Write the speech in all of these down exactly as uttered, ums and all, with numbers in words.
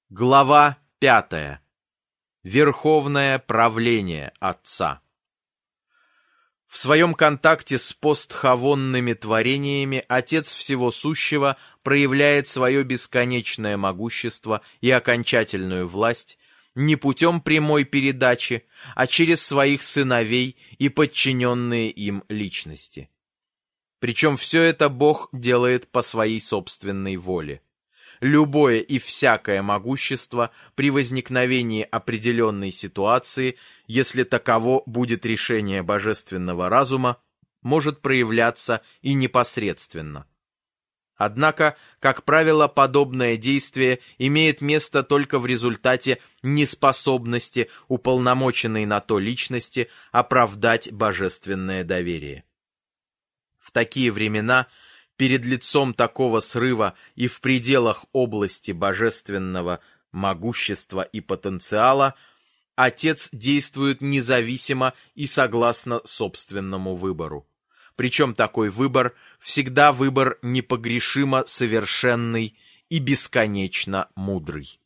Глава пятая. Верховное правление Отца. В своем контакте с постхавонными творениями Отец Всего Сущего проявляет свое бесконечное могущество и окончательную власть не путем прямой передачи, а через своих сыновей и подчиненные им личности. Причем все это Бог делает по своей собственной воле. Любое и всякое могущество при возникновении определенной ситуации, если таково будет решение божественного разума, может проявляться и непосредственно. Однако, как правило, подобное действие имеет место только в результате неспособности уполномоченной на то личности оправдать божественное доверие. В такие времена перед лицом такого срыва и в пределах области божественного могущества и потенциала Отец действует независимо и согласно собственному выбору. Причем такой выбор всегда выбор непогрешимо совершенный и бесконечно мудрый.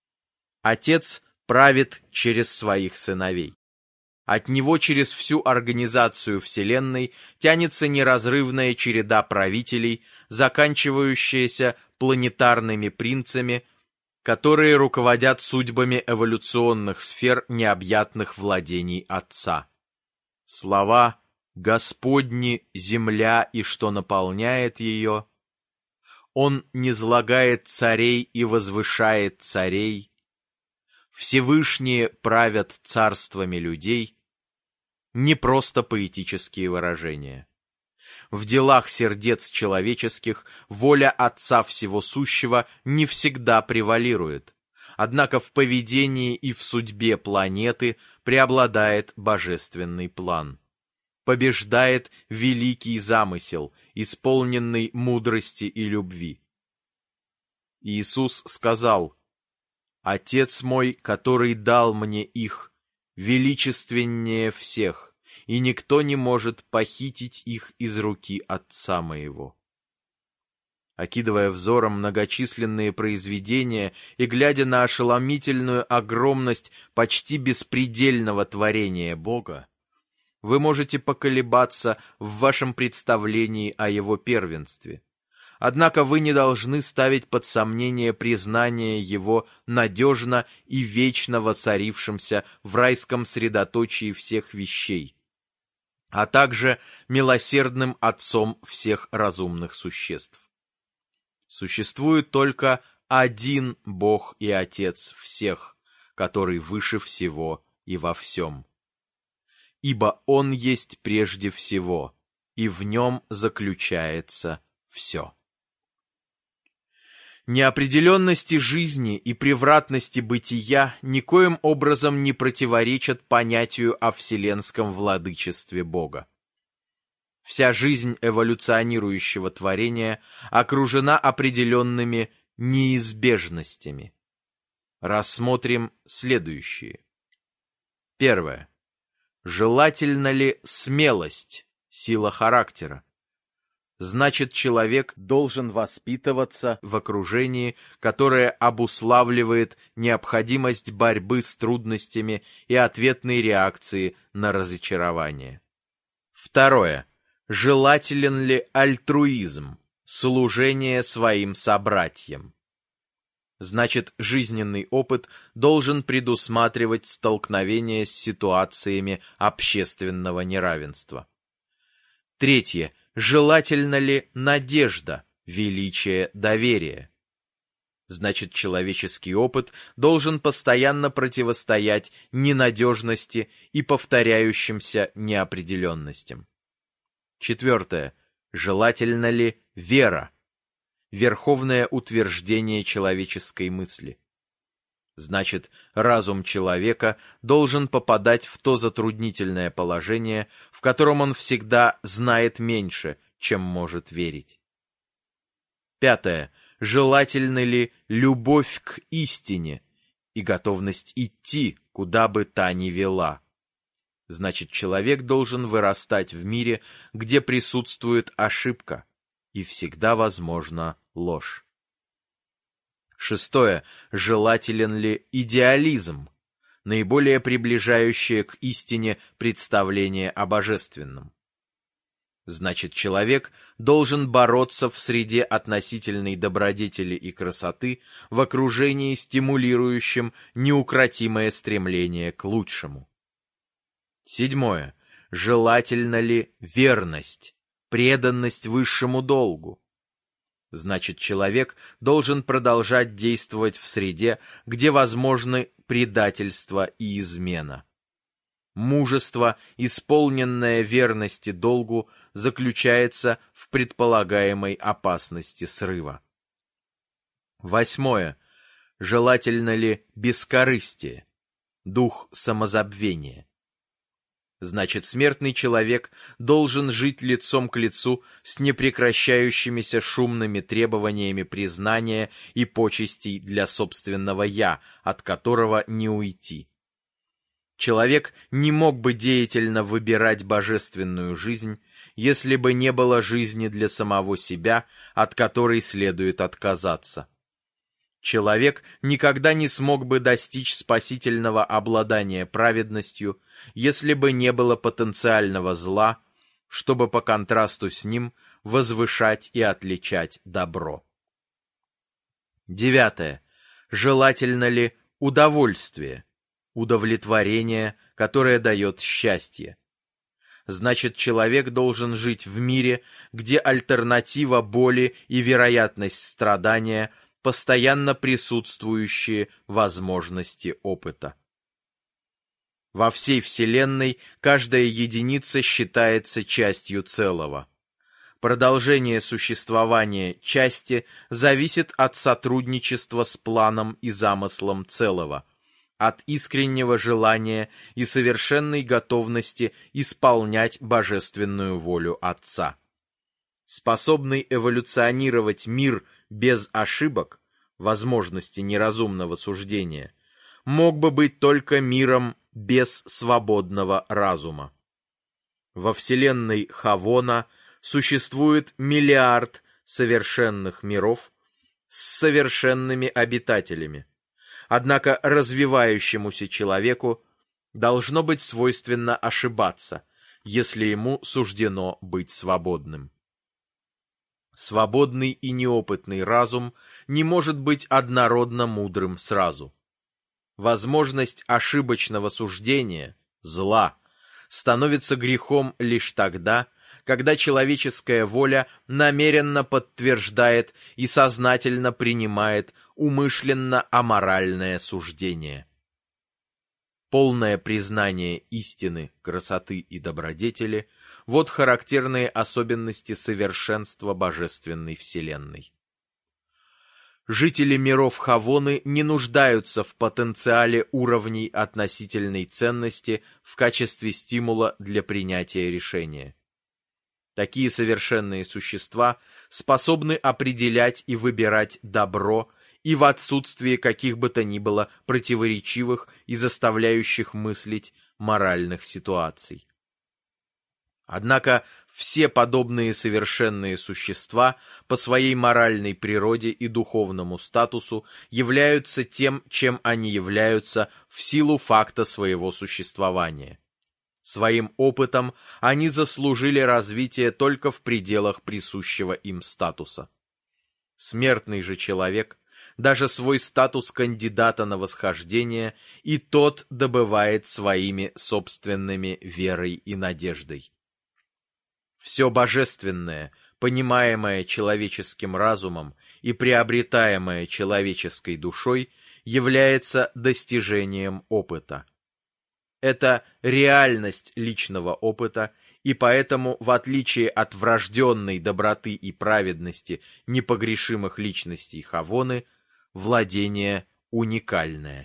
Отец правит через своих сыновей. От него через всю организацию Вселенной тянется неразрывная череда правителей, заканчивающаяся планетарными принцами, которые руководят судьбами эволюционных сфер необъятных владений Отца. Слова «Господни, земля и что наполняет ее», «Он низлагает царей и возвышает царей», «Всевышние правят царствами людей» не просто поэтические выражения. В делах сердец человеческих воля Отца Всего Сущего не всегда превалирует, однако в поведении и в судьбе планеты преобладает божественный план. Побеждает великий замысел, исполненный мудрости и любви. Иисус сказал: «Отец мой, который дал мне их, величественнее всех, и никто не может похитить их из руки Отца моего». Окидывая взором многочисленные произведения и глядя на ошеломительную огромность почти беспредельного творения Бога, вы можете поколебаться в вашем представлении о Его первенстве. Однако вы не должны ставить под сомнение признание Его надежно и вечно воцарившимся в райском средоточии всех вещей, а также милосердным Отцом всех разумных существ. Существует только один Бог и Отец всех, который выше всего и во всем. Ибо Он есть прежде всего, и в Нем заключается все. Неопределенности жизни и превратности бытия никоим образом не противоречат понятию о вселенском владычестве Бога. Вся жизнь эволюционирующего творения окружена определенными неизбежностями. Рассмотрим следующие. Первое. Желательна ли смелость, сила характера? Значит, человек должен воспитываться в окружении, которое обуславливает необходимость борьбы с трудностями и ответной реакции на разочарование. Второе. Желателен ли альтруизм, служение своим собратьям? Значит, жизненный опыт должен предусматривать столкновение с ситуациями общественного неравенства. Третье. Желательна ли надежда, величие, доверие? Значит, человеческий опыт должен постоянно противостоять ненадежности и повторяющимся неопределенностям. Четвертое. Желательна ли вера, верховное утверждение человеческой мысли? Значит, разум человека должен попадать в то затруднительное положение, в котором он всегда знает меньше, чем может верить. Пятое. Желательна ли любовь к истине и готовность идти, куда бы та ни вела? Значит, человек должен вырастать в мире, где присутствует ошибка, и всегда возможна ложь. Шестое. Желателен ли идеализм, наиболее приближающее к истине представление о божественном? Значит, человек должен бороться в среде относительной добродетели и красоты, в окружении, стимулирующем неукротимое стремление к лучшему. Седьмое. Желательна ли верность, преданность высшему долгу? Значит, человек должен продолжать действовать в среде, где возможны предательство и измена. Мужество, исполненное верности долгу, заключается в предполагаемой опасности срыва. Восьмое. Желательно ли бескорыстие, дух самозабвения? Значит, смертный человек должен жить лицом к лицу с непрекращающимися шумными требованиями признания и почестей для собственного «я», от которого не уйти. Человек не мог бы деятельно выбирать божественную жизнь, если бы не было жизни для самого себя, от которой следует отказаться. Человек никогда не смог бы достичь спасительного обладания праведностью, если бы не было потенциального зла, чтобы по контрасту с ним возвышать и отличать добро. Девятое. Желательно ли удовольствие, удовлетворение, которое дает счастье? Значит, человек должен жить в мире, где альтернатива боли и вероятность страдания – постоянно присутствующие возможности опыта. Во всей Вселенной каждая единица считается частью целого. Продолжение существования части зависит от сотрудничества с планом и замыслом целого, от искреннего желания и совершенной готовности исполнять божественную волю Отца. Способный эволюционировать мир без ошибок, возможности неразумного суждения, мог бы быть только миром без свободного разума. Во вселенной Хавона существует миллиард совершенных миров с совершенными обитателями. Однако развивающемуся человеку должно быть свойственно ошибаться, если ему суждено быть свободным. Свободный и неопытный разум не может быть однородно мудрым сразу. Возможность ошибочного суждения, зла, становится грехом лишь тогда, когда человеческая воля намеренно подтверждает и сознательно принимает умышленно аморальное суждение. Полное признание истины, красоты и добродетели – вот характерные особенности совершенства божественной вселенной. Жители миров Хавоны не нуждаются в потенциале уровней относительной ценности в качестве стимула для принятия решения. Такие совершенные существа способны определять и выбирать добро и в отсутствии каких бы то ни было противоречивых и заставляющих мыслить моральных ситуаций. Однако все подобные совершенные существа по своей моральной природе и духовному статусу являются тем, чем они являются в силу факта своего существования. Своим опытом они заслужили развитие только в пределах присущего им статуса. Смертный же человек даже свой статус кандидата на восхождение и тот добывает своими собственными верой и надеждой. Все божественное, понимаемое человеческим разумом и приобретаемое человеческой душой, является достижением опыта. Это реальность личного опыта, и поэтому, в отличие от врожденной доброты и праведности непогрешимых личностей Хавоны, владение уникальное.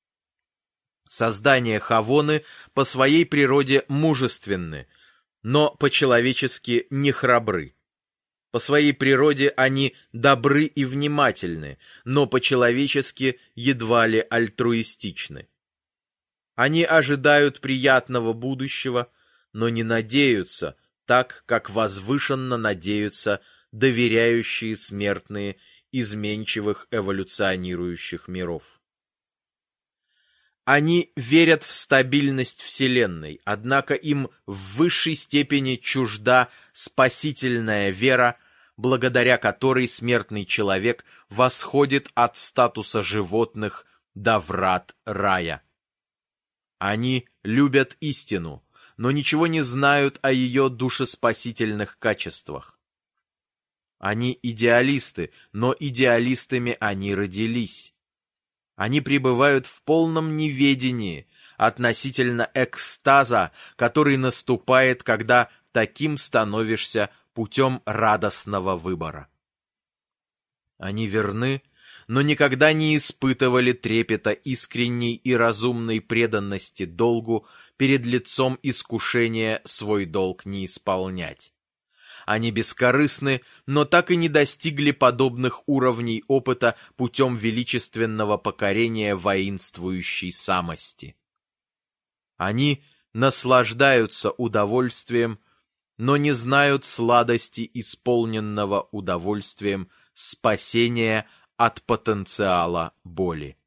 Создания Хавоны по своей природе мужественны, но по-человечески не храбры. По своей природе они добры и внимательны, но по-человечески едва ли альтруистичны. Они ожидают приятного будущего, но не надеются так, как возвышенно надеются доверяющие смертные изменчивых эволюционирующих миров. Они верят в стабильность Вселенной, однако им в высшей степени чужда спасительная вера, благодаря которой смертный человек восходит от статуса животных до врат рая. Они любят истину, но ничего не знают о ее душеспасительных качествах. Они идеалисты, но идеалистами они родились. Они пребывают в полном неведении относительно экстаза, который наступает, когда таким становишься путем радостного выбора. Они верны, но никогда не испытывали трепета искренней и разумной преданности долгу перед лицом искушения свой долг не исполнять. Они бескорыстны, но так и не достигли подобных уровней опыта путем величественного покорения воинствующей самости. Они наслаждаются удовольствием, но не знают сладости исполненного удовольствием спасения от потенциала боли.